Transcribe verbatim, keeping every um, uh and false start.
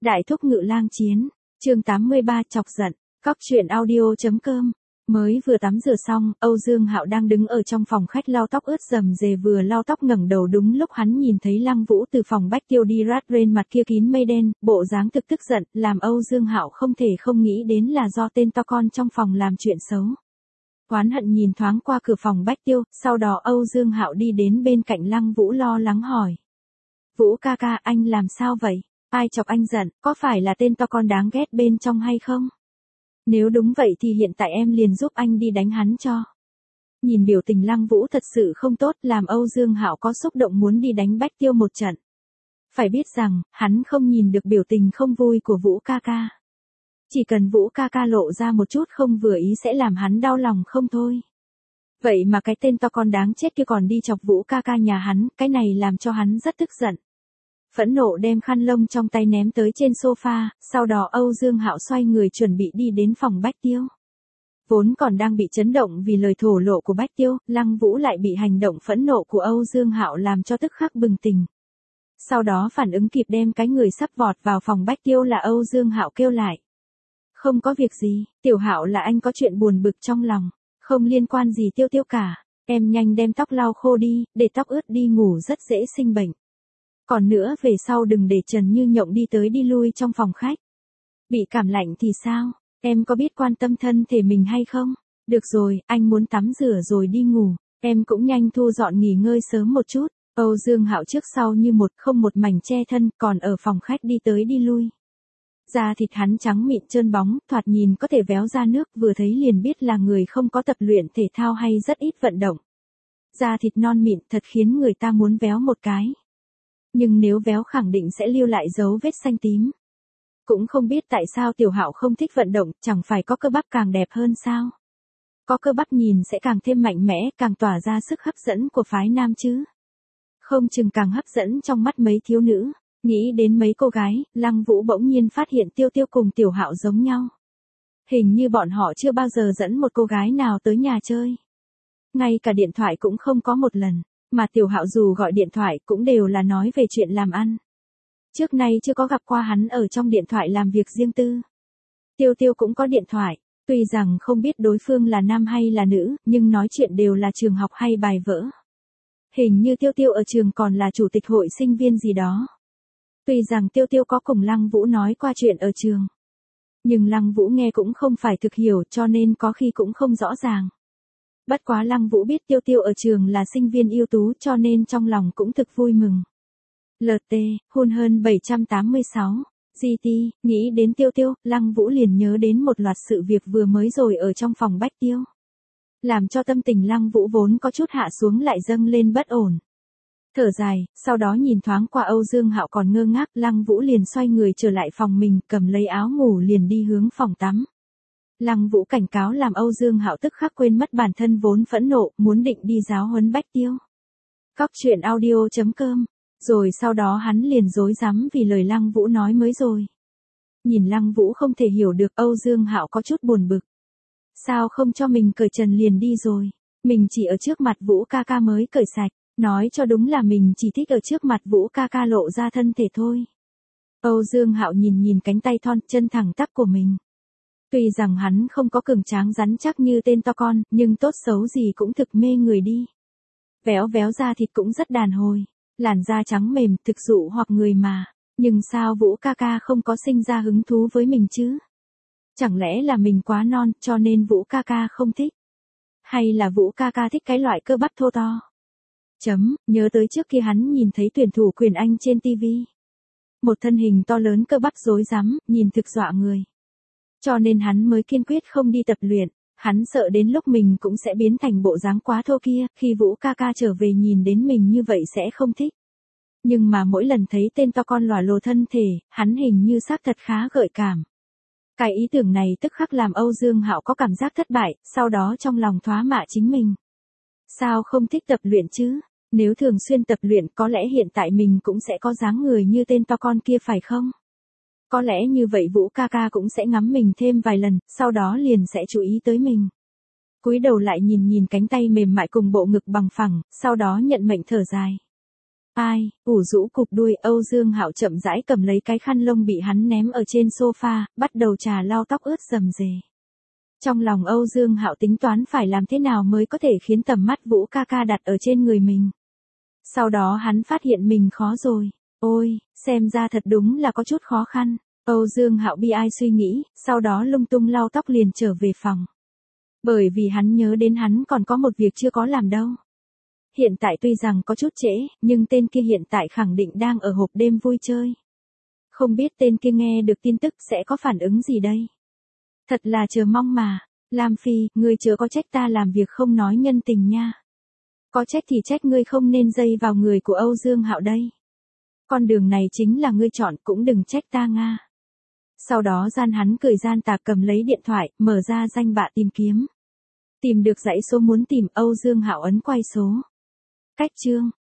Đại thúc ngự lang chiến, chương tám mươi ba chọc giận, cóc truyện audio.com. Mới vừa tắm rửa xong, Âu Dương Hạo đang đứng ở trong phòng khách lau tóc ướt rầm rề vừa lau tóc ngẩng đầu đúng lúc hắn nhìn thấy Lăng Vũ từ phòng bách tiêu đi rát rên mặt kia kín mây đen, bộ dáng thực tức giận, làm Âu Dương Hạo không thể không nghĩ đến là do tên to con trong phòng làm chuyện xấu. Oán hận nhìn thoáng qua cửa phòng bách tiêu, sau đó Âu Dương Hạo đi đến bên cạnh Lăng Vũ lo lắng hỏi. Vũ ca ca, anh làm sao vậy? Ai chọc anh giận, có phải là tên to con đáng ghét bên trong hay không? Nếu đúng vậy thì hiện tại em liền giúp anh đi đánh hắn cho. Nhìn biểu tình Lăng Vũ thật sự không tốt làm Âu Dương Hạo có xúc động muốn đi đánh bách tiêu một trận. Phải biết rằng, hắn không nhìn được biểu tình không vui của Vũ ca ca. Chỉ cần Vũ ca ca lộ ra một chút không vừa ý sẽ làm hắn đau lòng không thôi. Vậy mà cái tên to con đáng chết kia còn đi chọc Vũ ca ca nhà hắn, cái này làm cho hắn rất tức giận. Phẫn nộ đem khăn lông trong tay ném tới trên sofa, sau đó Âu Dương Hạo xoay người chuẩn bị đi đến phòng bách tiêu. Vốn còn đang bị chấn động vì lời thổ lộ của bách tiêu, Lăng Vũ lại bị hành động phẫn nộ của Âu Dương Hạo làm cho tức khắc bừng tỉnh. Sau đó phản ứng kịp đem cái người sắp vọt vào phòng bách tiêu là Âu Dương Hạo kêu lại. Không có việc gì, Tiểu Hạo là anh có chuyện buồn bực trong lòng, không liên quan gì Tiêu Tiêu cả, em nhanh đem tóc lau khô đi, để tóc ướt đi ngủ rất dễ sinh bệnh. Còn nữa về sau đừng để Trần Như Nhộng đi tới đi lui trong phòng khách. Bị cảm lạnh thì sao, em có biết quan tâm thân thể mình hay không? Được rồi, anh muốn tắm rửa rồi đi ngủ, em cũng nhanh thu dọn nghỉ ngơi sớm một chút. Âu Dương Hạo trước sau như một không một mảnh che thân còn ở phòng khách đi tới đi lui. Da thịt hắn trắng mịn trơn bóng, thoạt nhìn có thể véo ra nước vừa thấy liền biết là người không có tập luyện thể thao hay rất ít vận động. Da thịt non mịn thật khiến người ta muốn véo một cái. Nhưng nếu véo khẳng định sẽ lưu lại dấu vết xanh tím. Cũng không biết tại sao Tiểu Hạo không thích vận động, chẳng phải có cơ bắp càng đẹp hơn sao? Có cơ bắp nhìn sẽ càng thêm mạnh mẽ, càng tỏa ra sức hấp dẫn của phái nam chứ. Không chừng càng hấp dẫn trong mắt mấy thiếu nữ. Nghĩ đến mấy cô gái, Lăng Vũ bỗng nhiên phát hiện Tiêu Tiêu cùng Tiểu Hạo giống nhau. Hình như bọn họ chưa bao giờ dẫn một cô gái nào tới nhà chơi. Ngay cả điện thoại cũng không có một lần. Mà Tiểu Hạo dù gọi điện thoại cũng đều là nói về chuyện làm ăn. Trước nay chưa có gặp qua hắn ở trong điện thoại làm việc riêng tư. Tiêu Tiêu cũng có điện thoại, tuy rằng không biết đối phương là nam hay là nữ, nhưng nói chuyện đều là trường học hay bài vở. Hình như Tiêu Tiêu ở trường còn là chủ tịch hội sinh viên gì đó. Tuy rằng Tiêu Tiêu có cùng Lăng Vũ nói qua chuyện ở trường. Nhưng Lăng Vũ nghe cũng không phải thực hiểu cho nên có khi cũng không rõ ràng. Bất quá Lăng Vũ biết Tiêu Tiêu ở trường là sinh viên ưu tú cho nên trong lòng cũng thực vui mừng. lờ tê, hun hơn bảy trăm tám mươi sáu, giê tê, nghĩ đến Tiêu Tiêu, Lăng Vũ liền nhớ đến một loạt sự việc vừa mới rồi ở trong phòng bách tiêu. Làm cho tâm tình Lăng Vũ vốn có chút hạ xuống lại dâng lên bất ổn. Thở dài, sau đó nhìn thoáng qua Âu Dương Hạo còn ngơ ngác, Lăng Vũ liền xoay người trở lại phòng mình, cầm lấy áo ngủ liền đi hướng phòng tắm. Lăng Vũ cảnh cáo làm Âu Dương Hạo tức khắc quên mất bản thân vốn phẫn nộ, muốn định đi giáo huấn bách tiêu. Cóc truyện audio.com. Rồi sau đó hắn liền rối rắm vì lời Lăng Vũ nói mới rồi. Nhìn Lăng Vũ không thể hiểu được, Âu Dương Hạo có chút buồn bực. Sao không cho mình cởi trần liền đi rồi? Mình chỉ ở trước mặt Vũ ca ca mới cởi sạch. Nói cho đúng là mình chỉ thích ở trước mặt Vũ ca ca lộ ra thân thể thôi. Âu Dương Hạo nhìn nhìn cánh tay thon chân thẳng tắp của mình. Tuy rằng hắn không có cường tráng rắn chắc như tên to con, nhưng tốt xấu gì cũng thực mê người đi. Véo véo da thịt cũng rất đàn hồi, làn da trắng mềm thực dụ hoặc người mà. Nhưng sao Vũ ca ca không có sinh ra hứng thú với mình chứ? Chẳng lẽ là mình quá non cho nên Vũ ca ca không thích? Hay là Vũ ca ca thích cái loại cơ bắp thô to? Chấm, nhớ tới trước kia hắn nhìn thấy tuyển thủ quyền Anh trên ti vi. Một thân hình to lớn cơ bắp rối rắm, nhìn thực dọa người. Cho nên hắn mới kiên quyết không đi tập luyện, hắn sợ đến lúc mình cũng sẽ biến thành bộ dáng quá thô kia, khi Vũ ca ca trở về nhìn đến mình như vậy sẽ không thích. Nhưng mà mỗi lần thấy tên to con lòa lồ thân thể, hắn hình như xác thật khá gợi cảm. Cái ý tưởng này tức khắc làm Âu Dương Hạo có cảm giác thất bại, sau đó trong lòng thoá mạ chính mình. Sao không thích tập luyện chứ? Nếu thường xuyên tập luyện có lẽ hiện tại mình cũng sẽ có dáng người như tên to con kia phải không? Có lẽ như vậy Vũ ca ca cũng sẽ ngắm mình thêm vài lần, sau đó liền sẽ chú ý tới mình. Cúi đầu lại nhìn nhìn cánh tay mềm mại cùng bộ ngực bằng phẳng, sau đó nhận mệnh thở dài. Ai, ủ rũ cụp đuôi, Âu Dương Hạo chậm rãi cầm lấy cái khăn lông bị hắn ném ở trên sofa, bắt đầu trà lau tóc ướt rầm rề. Trong lòng Âu Dương Hạo tính toán phải làm thế nào mới có thể khiến tầm mắt Vũ ca ca đặt ở trên người mình. Sau đó hắn phát hiện mình khó rồi. Ôi, xem ra thật đúng là có chút khó khăn. Âu Dương Hạo bi ai suy nghĩ, sau đó lung tung lau tóc liền trở về phòng. Bởi vì hắn nhớ đến hắn còn có một việc chưa có làm đâu. Hiện tại tuy rằng có chút trễ, nhưng tên kia hiện tại khẳng định đang ở hộp đêm vui chơi. Không biết tên kia nghe được tin tức sẽ có phản ứng gì đây? Thật là chờ mong mà. Lam Phi, ngươi chớ có trách ta làm việc không nói nhân tình nha. Có trách thì trách ngươi không nên dây vào người của Âu Dương Hạo đây. Con đường này chính là ngươi chọn, cũng đừng trách ta nga. Sau đó gian hắn cười gian tà cầm lấy điện thoại, mở ra danh bạ tìm kiếm. Tìm được dãy số muốn tìm, Âu Dương Hạo ấn quay số. Cách chương